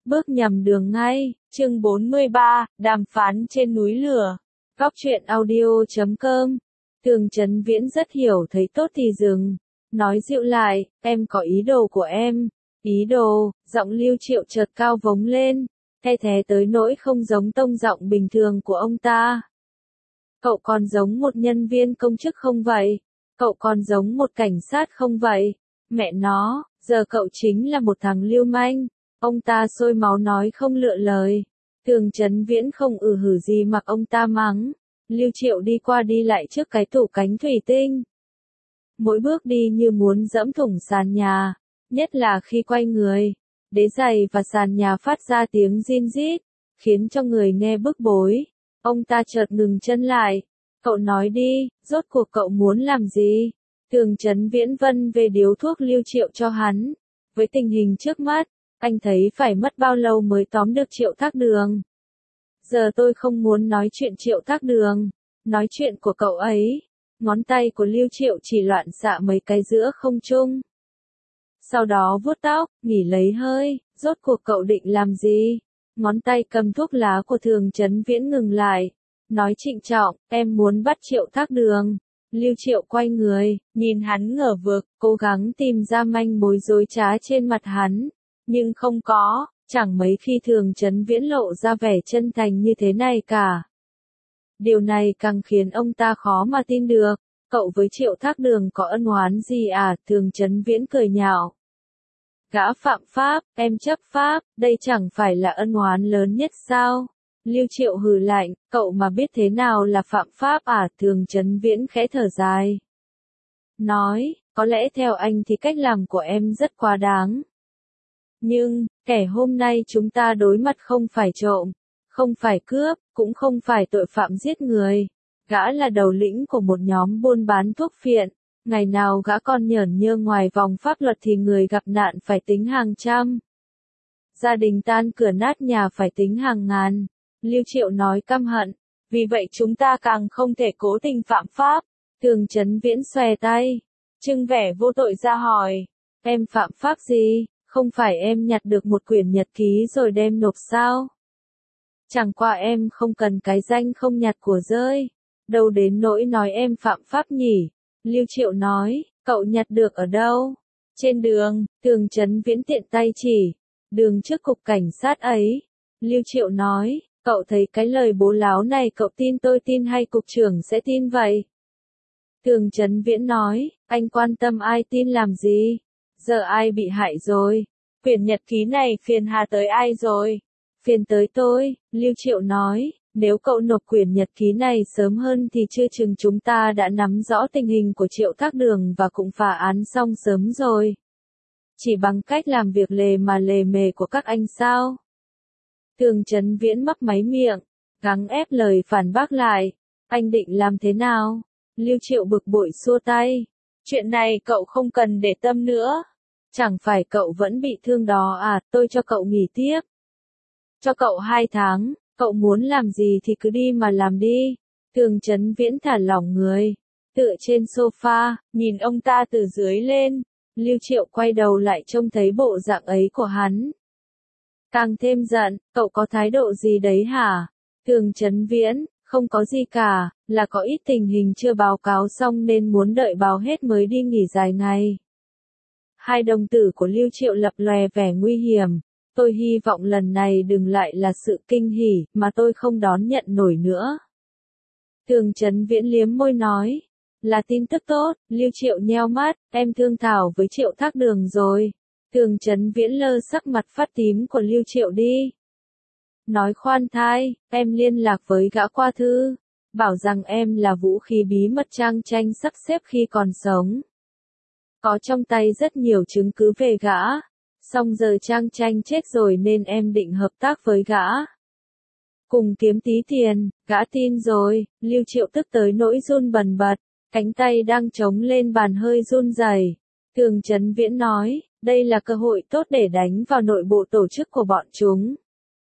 bước nhầm đường ngay. Chương 43, đàm phán trên núi lửa. Góc truyện audio.com. Tường Chấn Viễn rất hiểu thấy tốt thì dừng. Nói dịu lại, em có ý đồ của em. Ý đồ, giọng Lưu Triệu chợt cao vống lên. Thay thế tới nỗi không giống tông giọng bình thường của ông ta. Cậu còn giống một nhân viên công chức không vậy? Cậu còn giống một cảnh sát không vậy? Mẹ nó, giờ cậu chính là một thằng lưu manh. Ông ta sôi máu nói không lựa lời. Tường Chấn Viễn không hử gì mặc ông ta mắng. Lưu Triệu đi qua đi lại trước cái tủ cánh thủy tinh. Mỗi bước đi như muốn dẫm thủng sàn nhà, nhất là khi quay người. Đế giày và sàn nhà phát ra tiếng rin rít, khiến cho người nghe bức bối. Ông ta chợt ngừng chân lại. Cậu nói đi, rốt cuộc cậu muốn làm gì? Tường Chấn Viễn vân về điếu thuốc Lưu Triệu cho hắn. Với tình hình trước mắt, anh thấy phải mất bao lâu mới tóm được Triệu Thác Đường. Giờ tôi không muốn nói chuyện Triệu Thác Đường, nói chuyện của cậu ấy. Ngón tay của Lưu Triệu chỉ loạn xạ mấy cái giữa không trung. Sau đó vuốt tóc, nghỉ lấy hơi, rốt cuộc cậu định làm gì? Ngón tay cầm thuốc lá của Tường Chấn Viễn ngừng lại. Nói trịnh trọng, em muốn bắt Triệu Thác Đường. Lưu Triệu quay người, nhìn hắn ngờ vực, cố gắng tìm ra manh mối dối trá trên mặt hắn. Nhưng không có, chẳng mấy khi Tường Chấn Viễn lộ ra vẻ chân thành như thế này cả. Điều này càng khiến ông ta khó mà tin được. Cậu với Triệu Thác Đường có ân oán gì à? Tường Chấn Viễn cười nhạo. Gã phạm pháp, em chấp pháp, đây chẳng phải là ân oán lớn nhất sao? Lưu Triệu hừ lạnh, cậu mà biết thế nào là phạm pháp à? Tường Chấn Viễn khẽ thở dài. Nói, có lẽ theo anh thì cách làm của em rất quá đáng. Nhưng, kẻ hôm nay chúng ta đối mặt không phải trộm, không phải cướp, cũng không phải tội phạm giết người. Gã là đầu lĩnh của một nhóm buôn bán thuốc phiện. Ngày nào gã còn nhởn nhơ ngoài vòng pháp luật thì người gặp nạn phải tính hàng trăm. Gia đình tan cửa nát nhà phải tính hàng ngàn. Lưu Triệu nói căm hận. Vì vậy chúng ta càng không thể cố tình phạm pháp. Tường Chấn Viễn xòe tay. Trưng vẻ vô tội ra hỏi. Em phạm pháp gì? Không phải em nhặt được một quyển nhật ký rồi đem nộp sao? Chẳng qua em không cần cái danh không nhặt của rơi. Đâu đến nỗi nói em phạm pháp nhỉ? Lưu Triệu nói, cậu nhặt được ở đâu? Trên đường, Tường Chấn Viễn tiện tay chỉ. Đường trước cục cảnh sát ấy. Lưu Triệu nói, cậu thấy cái lời bố láo này cậu tin tôi tin hay cục trưởng sẽ tin vậy? Tường Chấn Viễn nói, anh quan tâm ai tin làm gì? Giờ ai bị hại rồi? Quyển nhật ký này phiền hà tới ai rồi? Phiền tới tôi, Lưu Triệu nói. Nếu cậu nộp quyển nhật ký này sớm hơn thì chưa chừng chúng ta đã nắm rõ tình hình của Triệu Thác Đường và cũng phá án xong sớm rồi. Chỉ bằng cách làm việc lề mà lề mề của các anh sao? Tường Chấn Viễn mấp máy miệng, gắng ép lời phản bác lại. Anh định làm thế nào? Lưu Triệu bực bội xua tay. Chuyện này cậu không cần để tâm nữa. Chẳng phải cậu vẫn bị thương đó à, tôi cho cậu nghỉ tiếp. Cho cậu 2 tháng. Cậu muốn làm gì thì cứ đi mà làm đi. Tường Chấn Viễn thả lỏng người. Tựa trên sofa, nhìn ông ta từ dưới lên. Lưu Triệu quay đầu lại trông thấy bộ dạng ấy của hắn. Càng thêm giận, cậu có thái độ gì đấy hả? Tường Chấn Viễn, không có gì cả, là có ít tình hình chưa báo cáo xong nên muốn đợi báo hết mới đi nghỉ dài ngày. Hai đồng tử của Lưu Triệu lập lòe vẻ nguy hiểm. Tôi hy vọng lần này đừng lại là sự kinh hỉ mà tôi không đón nhận nổi nữa. Tường Chấn Viễn liếm môi nói. Là tin tức tốt, Lưu Triệu nheo mắt, em thương thảo với Triệu Thác Đường rồi. Tường Chấn Viễn lơ sắc mặt phát tím của Lưu Triệu đi. Nói khoan thai, em liên lạc với gã qua thư. Bảo rằng em là vũ khí bí mật Trang Tranh sắp xếp khi còn sống. Có trong tay rất nhiều chứng cứ về gã. Xong giờ Trang Tranh chết rồi nên em định hợp tác với gã. Cùng kiếm tí tiền, gã tin rồi, Lưu Triệu tức tới nỗi run bần bật, cánh tay đang chống lên bàn hơi run rẩy. Tường Chấn Viễn nói, đây là cơ hội tốt để đánh vào nội bộ tổ chức của bọn chúng.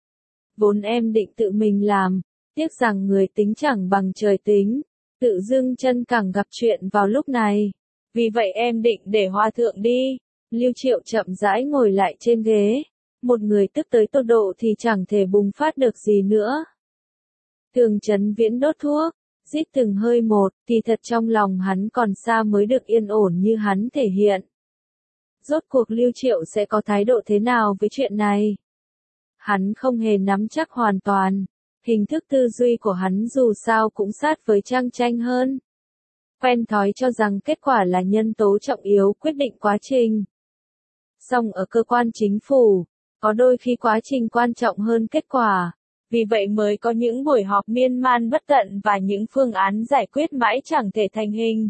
Vốn em định tự mình làm, tiếc rằng người tính chẳng bằng trời tính, tự dưng chân càng gặp chuyện vào lúc này. Vì vậy em định để Hòa Thượng đi. Lưu Triệu chậm rãi ngồi lại trên ghế. một người tức tới tột độ thì chẳng thể bùng phát được gì nữa. Tường Chấn Viễn đốt thuốc, rít từng hơi một, thì thật trong lòng hắn còn xa mới được yên ổn như hắn thể hiện. Rốt cuộc Lưu Triệu sẽ có thái độ thế nào với chuyện này? Hắn không hề nắm chắc hoàn toàn, hình thức tư duy của hắn dù sao cũng sát với Trang Tranh hơn. Quen thói cho rằng kết quả là nhân tố trọng yếu quyết định quá trình. Song ở cơ quan chính phủ, có đôi khi quá trình quan trọng hơn kết quả. Vì vậy mới có những buổi họp miên man bất tận và những phương án giải quyết mãi chẳng thể thành hình.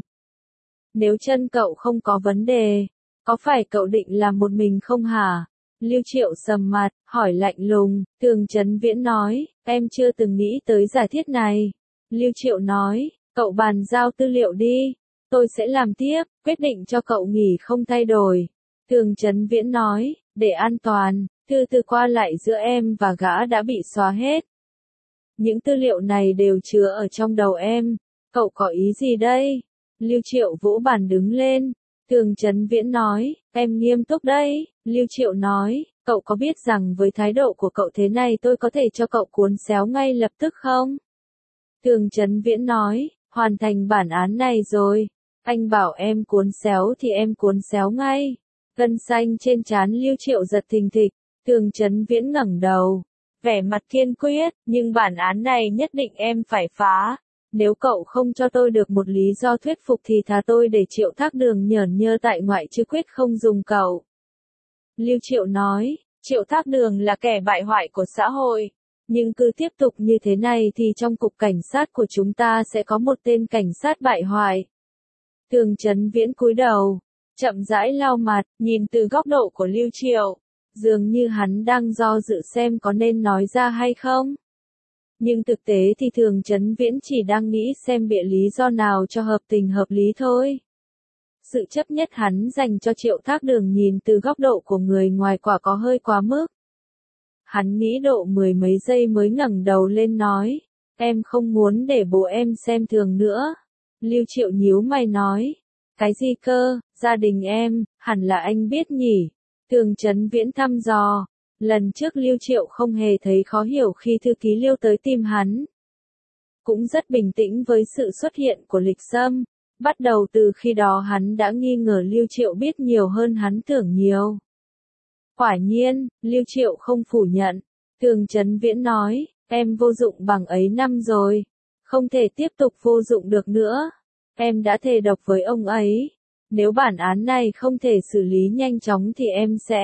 Nếu chân cậu không có vấn đề, có phải cậu định làm một mình không hả? Lưu Triệu sầm mặt, hỏi lạnh lùng. Tường Chấn Viễn nói, em chưa từng nghĩ tới giả thiết này. Lưu Triệu nói, cậu bàn giao tư liệu đi, tôi sẽ làm tiếp, quyết định cho cậu nghỉ không thay đổi. Tường Chấn Viễn nói, để an toàn, thư từ qua lại giữa em và gã đã bị xóa hết. Những tư liệu này đều chứa ở trong đầu em, cậu có ý gì đây? Lưu Triệu vỗ bàn đứng lên. Tường Chấn Viễn nói, em nghiêm túc đấy. Lưu Triệu nói, cậu có biết rằng với thái độ của cậu thế này tôi có thể cho cậu cuốn xéo ngay lập tức không? Tường Chấn Viễn nói, hoàn thành bản án này rồi. Anh bảo em cuốn xéo thì em cuốn xéo ngay. Gân xanh trên trán Lưu Triệu giật thình thịch. Tường Chấn Viễn ngẩng đầu, vẻ mặt kiên quyết, nhưng bản án này nhất định em phải phá. Nếu cậu không cho tôi được một lý do thuyết phục thì thà tôi để Triệu Thác Đường nhởn nhơ tại ngoại chứ quyết không dùng cậu. Lưu Triệu nói, Triệu Thác Đường là kẻ bại hoại của xã hội, nhưng cứ tiếp tục như thế này thì trong cục cảnh sát của chúng ta sẽ có một tên cảnh sát bại hoại. Tường Chấn Viễn cúi đầu, chậm rãi lau mặt, nhìn từ góc độ của Lưu Triệu, dường như hắn đang do dự xem có nên nói ra hay không. Nhưng thực tế thì Tường Chấn Viễn chỉ đang nghĩ xem bịa lý do nào cho hợp tình hợp lý thôi. Sự chấp nhất hắn dành cho Triệu Thác Đường nhìn từ góc độ của người ngoài quả có hơi quá mức. Hắn nghĩ độ mười mấy giây mới ngẩng đầu lên nói, em không muốn để bố em xem thường nữa. Lưu Triệu nhíu mày nói, cái gì cơ, gia đình em, hẳn là anh biết nhỉ. Tường Chấn Viễn thăm dò, lần trước Lưu Triệu không hề thấy khó hiểu khi thư ký Lưu tới tìm hắn. Cũng rất bình tĩnh với sự xuất hiện của Lịch Sâm, bắt đầu từ khi đó hắn đã nghi ngờ Lưu Triệu biết nhiều hơn hắn tưởng nhiều. Quả nhiên, Lưu Triệu không phủ nhận. Tường Chấn Viễn nói, em vô dụng bằng ấy năm rồi, không thể tiếp tục vô dụng được nữa. Em đã thề độc với ông ấy, nếu bản án này không thể xử lý nhanh chóng thì em sẽ...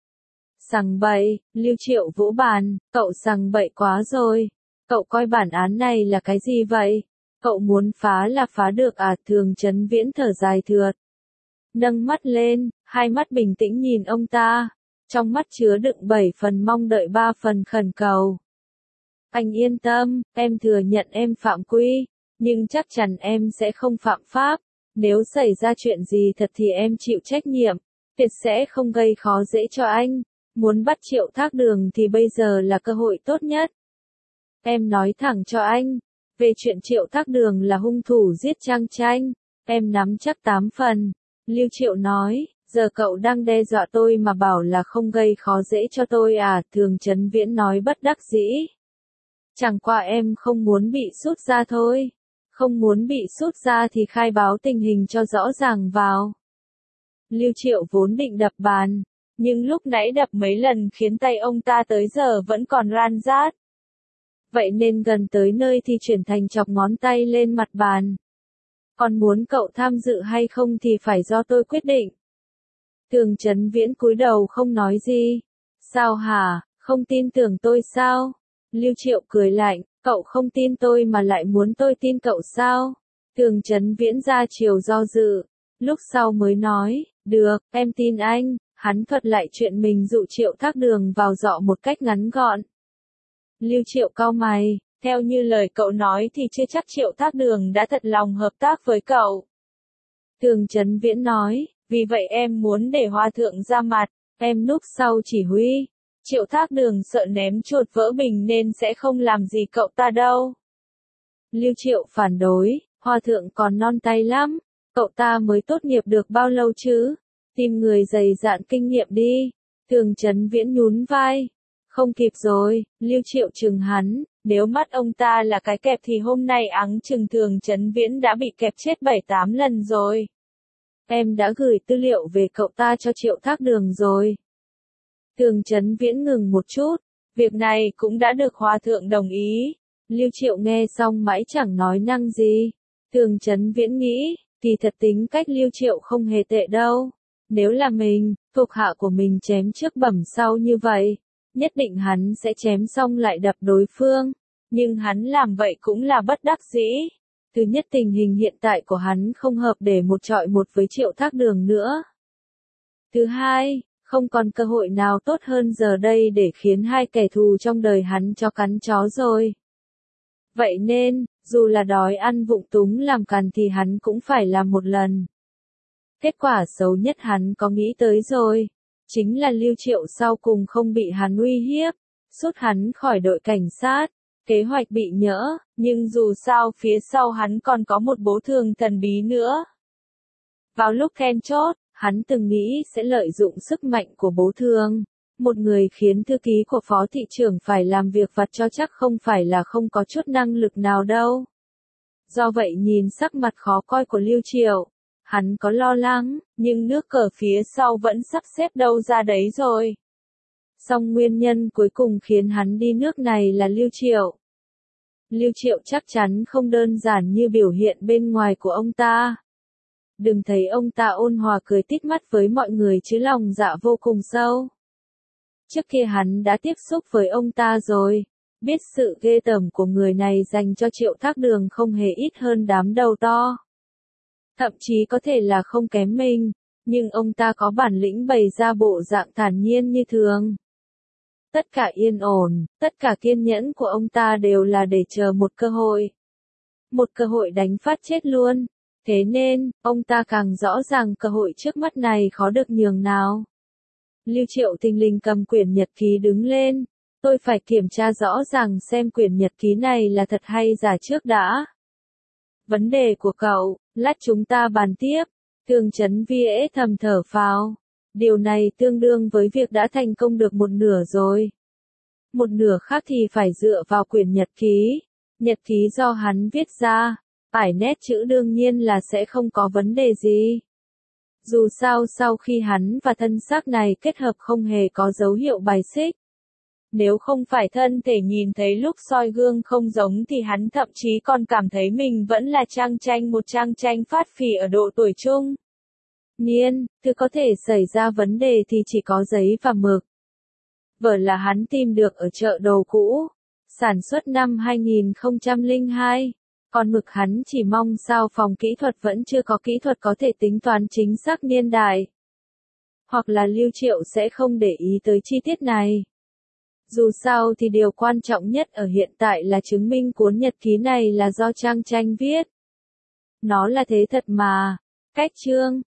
Sằng bậy, Lưu Triệu vỗ bàn, cậu sằng bậy quá rồi. Cậu coi bản án này là cái gì vậy? Cậu muốn phá là phá được à? Tường Chấn Viễn thở dài thượt. Nâng mắt lên, hai mắt bình tĩnh nhìn ông ta. Trong mắt chứa đựng 7 phần mong đợi 3 phần khẩn cầu. Anh yên tâm, em thừa nhận em phạm quy, nhưng chắc chắn em sẽ không phạm pháp. Nếu xảy ra chuyện gì thật thì em chịu trách nhiệm, tuyệt sẽ không gây khó dễ cho anh. Muốn bắt Triệu Thác Đường thì bây giờ là cơ hội tốt nhất. Em nói thẳng cho anh, về chuyện Triệu Thác Đường là hung thủ giết Trang Tranh, em nắm chắc 8 phần. Lưu Triệu nói, giờ cậu đang đe dọa tôi mà bảo là không gây khó dễ cho tôi à? Tường Chấn Viễn nói bất đắc dĩ. Chẳng qua em không muốn bị sút ra thôi. Không muốn bị sút ra thì khai báo tình hình cho rõ ràng vào. Lưu Triệu vốn định đập bàn, nhưng lúc nãy đập mấy lần khiến tay ông ta tới giờ vẫn còn ran rát. Vậy nên gần tới nơi thì chuyển thành chọc ngón tay lên mặt bàn. Còn muốn cậu tham dự hay không thì phải do tôi quyết định. Tường Chấn Viễn cúi đầu không nói gì. Sao hả, không tin tưởng tôi sao? Lưu Triệu cười lạnh, cậu không tin tôi mà lại muốn tôi tin cậu sao? Tường Chấn Viễn ra chiều do dự, lúc sau mới nói, được, em tin anh. Hắn thuật lại chuyện mình dụ Triệu Thác Đường vào dọ một cách ngắn gọn. Lưu Triệu cau mày, theo như lời cậu nói thì chưa chắc Triệu Thác Đường đã thật lòng hợp tác với cậu. Tường Chấn Viễn nói, vì vậy em muốn để Hòa Thượng ra mặt, em núp sau chỉ huy. Triệu Thác Đường sợ ném chuột vỡ bình nên sẽ không làm gì cậu ta đâu. Lưu Triệu phản đối, Hòa Thượng còn non tay lắm, cậu ta mới tốt nghiệp được bao lâu chứ? Tìm người dày dạn kinh nghiệm đi. Thường Chấn Viễn nhún vai. Không kịp rồi, Lưu Triệu chừng hắn, nếu mắt ông ta là cái kẹp thì hôm nay áng chừng Thường Chấn Viễn đã bị kẹp chết 7-8 lần rồi. Em đã gửi tư liệu về cậu ta cho Triệu Thác Đường rồi. Thường Chấn Viễn ngừng một chút, việc này cũng đã được Hòa Thượng đồng ý. Lưu Triệu nghe xong mãi chẳng nói năng gì. Thường Chấn Viễn nghĩ, kỳ thật tính cách Lưu Triệu không hề tệ đâu. Nếu là mình, thuộc hạ của mình chém trước bẩm sau như vậy, nhất định hắn sẽ chém xong lại đập đối phương. Nhưng hắn làm vậy cũng là bất đắc dĩ. Thứ nhất, tình hình hiện tại của hắn không hợp để một chọi một với Triệu Thác Đường nữa. Thứ hai, không còn cơ hội nào tốt hơn giờ đây để khiến hai kẻ thù trong đời hắn chó cắn chó rồi. Vậy nên, dù là đói ăn vụng túng làm càn thì hắn cũng phải làm một lần. Kết quả xấu nhất hắn có nghĩ tới rồi. Chính là Lưu Triệu sau cùng không bị hắn uy hiếp, rút hắn khỏi đội cảnh sát. Kế hoạch bị nhỡ, nhưng dù sao phía sau hắn còn có một bố Thường thần bí nữa. Vào lúc then chốt, hắn từng nghĩ sẽ lợi dụng sức mạnh của bố Thường. Một người khiến thư ký của phó thị trưởng phải làm việc vặt cho chắc không phải là không có chút năng lực nào đâu. Do vậy nhìn sắc mặt khó coi của Lưu Triệu, hắn có lo lắng, nhưng nước cờ phía sau vẫn sắp xếp đâu ra đấy rồi. Song nguyên nhân cuối cùng khiến hắn đi nước này là Lưu Triệu. Lưu Triệu chắc chắn không đơn giản như biểu hiện bên ngoài của ông ta. Đừng thấy ông ta ôn hòa cười tít mắt với mọi người chứ lòng dạ vô cùng sâu. Trước kia hắn đã tiếp xúc với ông ta rồi, biết sự ghê tởm của người này dành cho Triệu Thác Đường không hề ít hơn đám đầu to. Thậm chí có thể là không kém mình, nhưng ông ta có bản lĩnh bày ra bộ dạng thản nhiên như thường. Tất cả yên ổn, tất cả kiên nhẫn của ông ta đều là để chờ một cơ hội. Một cơ hội đánh phát chết luôn. Thế nên, ông ta càng rõ ràng cơ hội trước mắt này khó được nhường nào. Lưu Triệu thình lình cầm quyển nhật ký đứng lên. Tôi phải kiểm tra rõ ràng xem quyển nhật ký này là thật hay giả trước đã. Vấn đề của cậu, lát chúng ta bàn tiếp. Thường Chấn Viễn thầm thở phào. Điều này tương đương với việc đã thành công được một nửa rồi. Một nửa khác thì phải dựa vào quyển nhật ký. Nhật ký do hắn viết ra, phải nét chữ đương nhiên là sẽ không có vấn đề gì. Dù sao sau khi hắn và thân xác này kết hợp không hề có dấu hiệu bài xích. Nếu không phải thân thể nhìn thấy lúc soi gương không giống thì hắn thậm chí còn cảm thấy mình vẫn là một trang tranh phát phì ở độ tuổi trung niên, thứ có thể xảy ra vấn đề thì chỉ có giấy và mực. Vở là hắn tìm được ở chợ đồ cũ, sản xuất năm 2002, còn mực hắn chỉ mong sao phòng kỹ thuật vẫn chưa có kỹ thuật có thể tính toán chính xác niên đại. Hoặc là Lưu Triệu sẽ không để ý tới chi tiết này. Dù sao thì điều quan trọng nhất ở hiện tại là chứng minh cuốn nhật ký này là do Trang Tranh viết. Nó là thế thật mà. Cách chương